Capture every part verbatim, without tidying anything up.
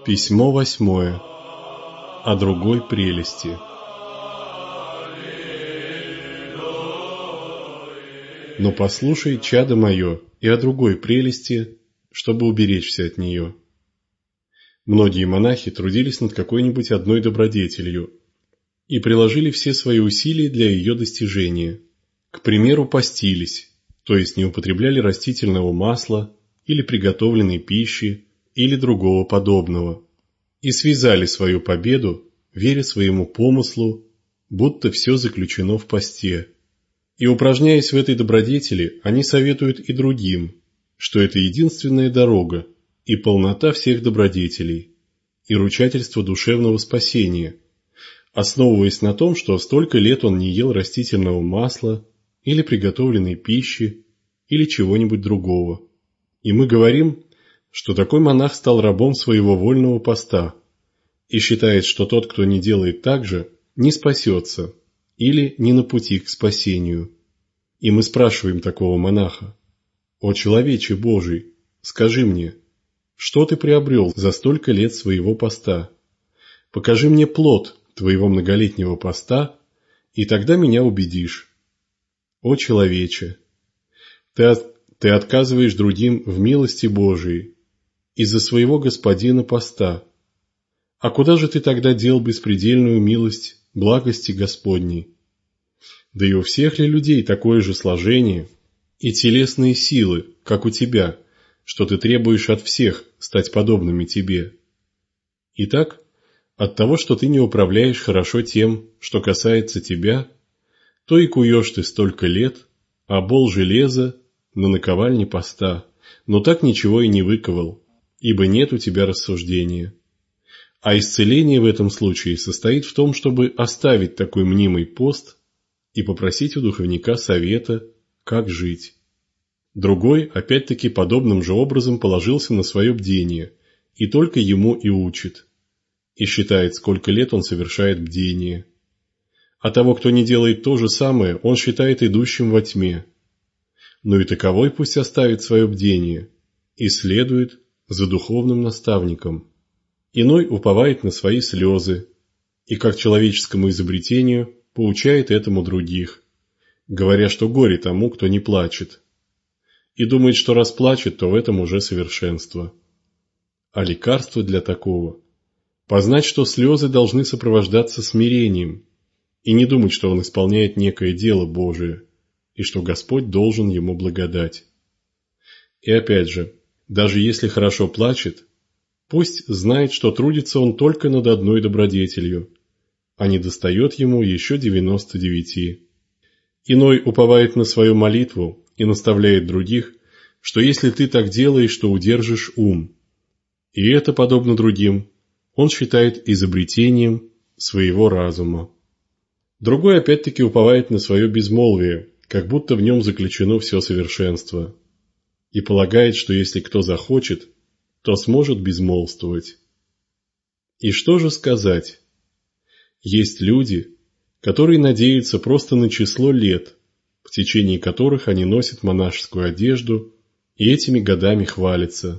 Письмо восьмое. О другой прелести. Но послушай, чадо мое, и о другой прелести, чтобы уберечься от нее. Многие монахи трудились над какой-нибудь одной добродетелью и приложили все свои усилия для ее достижения. К примеру, постились, то есть не употребляли растительного масла или приготовленной пищи или другого подобного, и связали свою победу, веря своему помыслу, будто все заключено в посте. И, упражняясь в этой добродетели, они советуют и другим, что это единственная дорога и полнота всех добродетелей, и ручательство душевного спасения, основываясь на том, что столько лет он не ел растительного масла или приготовленной пищи или чего-нибудь другого. И мы говорим, что такой монах стал рабом своего вольного поста и считает, что тот, кто не делает так же, не спасется или не на пути к спасению. И мы спрашиваем такого монаха: «О человече Божий, скажи мне, что ты приобрел за столько лет своего поста? Покажи мне плод твоего многолетнего поста, и тогда меня убедишь. О человече, ты, от, ты отказываешь другим в милости Божией из-за своего господина поста. А куда же ты тогда дел беспредельную милость благости Господней? Да и у всех ли людей такое же сложение и телесные силы, как у тебя, что ты требуешь от всех стать подобными тебе? Итак, от того, что ты не управляешь хорошо тем, что касается тебя, то и куешь ты столько лет, а бол железа на наковальне поста, но так ничего и не выковал, ибо нет у тебя рассуждения. А исцеление в этом случае состоит в том, чтобы оставить такой мнимый пост и попросить у духовника совета, как жить. Другой, опять-таки, подобным же образом положился на свое бдение, и только ему и учит, и считает, сколько лет он совершает бдение. А того, кто не делает то же самое, он считает идущим во тьме. Но и таковой пусть оставит свое бдение и следует за духовным наставником. Иной уповает на свои слезы и, как человеческому изобретению, поучает этому других, говоря, что горе тому, кто не плачет, и думает, что раз плачет, то в этом уже совершенство. А лекарство для такого – познать, что слезы должны сопровождаться смирением, и не думать, что он исполняет некое дело Божие, и что Господь должен ему благодать. И опять же, даже если хорошо плачет, пусть знает, что трудится он только над одной добродетелью, а недостает ему еще девяносто девяти. Иной уповает на свою молитву и наставляет других, что если ты так делаешь, то удержишь ум. И это, подобно другим, он считает изобретением своего разума. Другой опять-таки уповает на свое безмолвие, как будто в нем заключено все совершенство, и полагает, что если кто захочет, то сможет безмолвствовать. И что же сказать? Есть люди, которые надеются просто на число лет, в течение которых они носят монашескую одежду и этими годами хвалятся.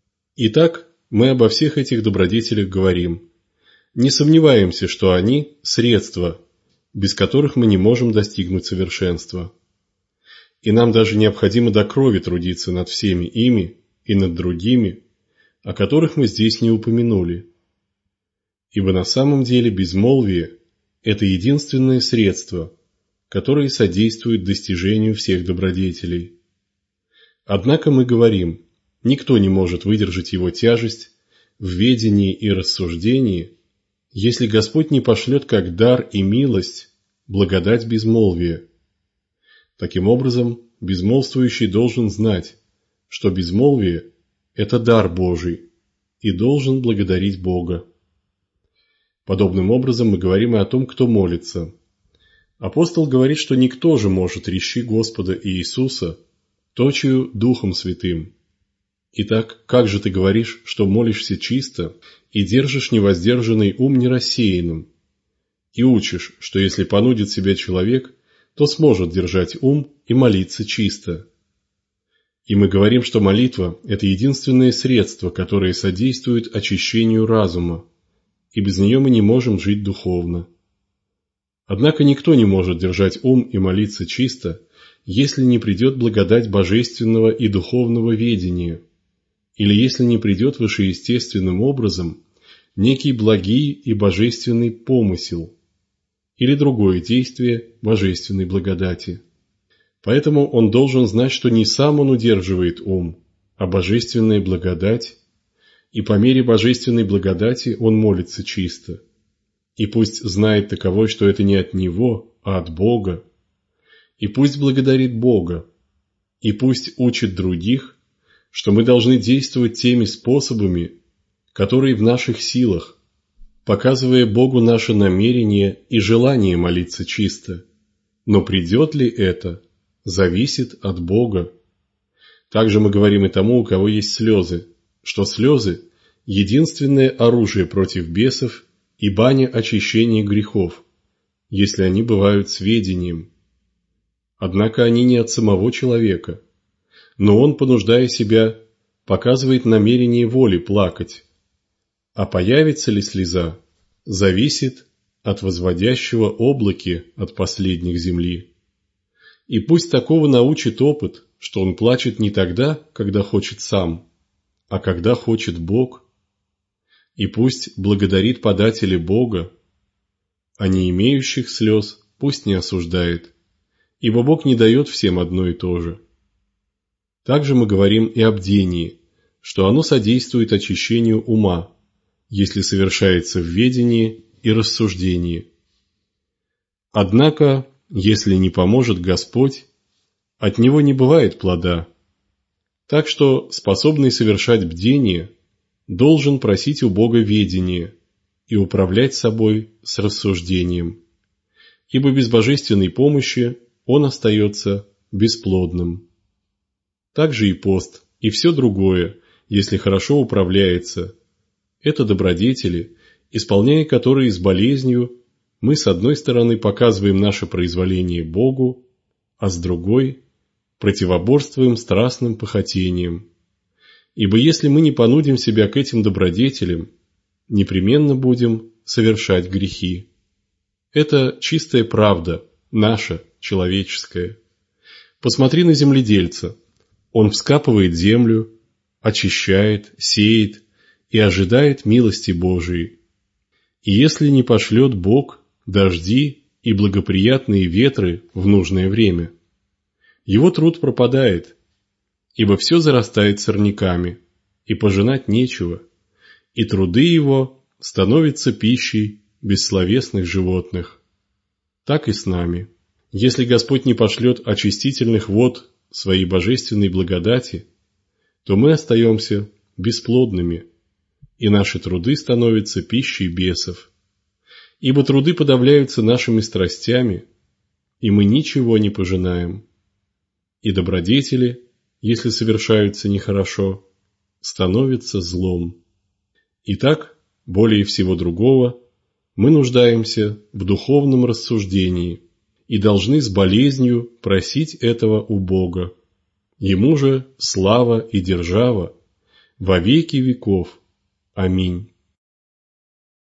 Итак, мы обо всех этих добродетелях говорим. Не сомневаемся, что они – средства, без которых мы не можем достигнуть совершенства. И нам даже необходимо до крови трудиться над всеми ими и над другими, о которых мы здесь не упомянули. Ибо на самом деле безмолвие – это единственное средство, которое содействует достижению всех добродетелей. Однако мы говорим, никто не может выдержать его тяжесть в ведении и рассуждении, если Господь не пошлет как дар и милость благодать безмолвия. Таким образом, безмолвствующий должен знать, что безмолвие – это дар Божий, и должен благодарить Бога. Подобным образом мы говорим и о том, кто молится. Апостол говорит, что никто же может речи Господа Иисуса точию Духом Святым. Итак, как же ты говоришь, что молишься чисто и держишь невоздержанный ум нерассеянным, и учишь, что если понудит себя человек, то сможет держать ум и молиться чисто? И мы говорим, что молитва – это единственное средство, которое содействует очищению разума, и без нее мы не можем жить духовно. Однако никто не может держать ум и молиться чисто, если не придет благодать божественного и духовного ведения, или если не придет вышеестественным образом некий благий и божественный помысел, или другое действие божественной благодати. Поэтому он должен знать, что не сам он удерживает ум, а божественная благодать, и по мере божественной благодати он молится чисто. И пусть знает таковой, что это не от него, а от Бога, и пусть благодарит Бога, и пусть учит других, что мы должны действовать теми способами, которые в наших силах, показывая Богу наше намерение и желание молиться чисто. Но придет ли это, зависит от Бога. Также мы говорим и тому, у кого есть слезы, что слезы – единственное оружие против бесов и баня очищения грехов, если они бывают сведением. Однако они не от самого человека, но он, понуждая себя, показывает намерение воли плакать. А появится ли слеза, зависит от возводящего облаки от последних земли. И пусть такого научит опыт, что он плачет не тогда, когда хочет сам, а когда хочет Бог. И пусть благодарит подателя Бога, а не имеющих слез пусть не осуждает, ибо Бог не дает всем одно и то же. Также мы говорим и о бдении, что оно содействует очищению ума, если совершается в ведении и рассуждении. Однако, если не поможет Господь, от него не бывает плода. Так что способный совершать бдение должен просить у Бога ведения и управлять собой с рассуждением, ибо без божественной помощи он остается бесплодным. Также и пост, и все другое, если хорошо управляется, это добродетели, исполняя которые с болезнью, мы с одной стороны показываем наше произволение Богу, а с другой противоборствуем страстным похотениям. Ибо если мы не понудим себя к этим добродетелям, непременно будем совершать грехи. Это чистая правда, наша, человеческая. Посмотри на земледельца. Он вскапывает землю, очищает, сеет и ожидает милости Божией. И если не пошлет Бог дожди и благоприятные ветры в нужное время, его труд пропадает, ибо все зарастает сорняками, и пожинать нечего, и труды его становятся пищей бессловесных животных. Так и с нами. Если Господь не пошлет очистительных вод своей божественной благодати, то мы остаемся бесплодными, и наши труды становятся пищей бесов. Ибо труды подавляются нашими страстями, и мы ничего не пожинаем. И добродетели, если совершаются нехорошо, становятся злом. Итак, более всего другого, мы нуждаемся в духовном рассуждении и должны с болезнью просить этого у Бога. Ему же слава и держава во веки веков. Аминь.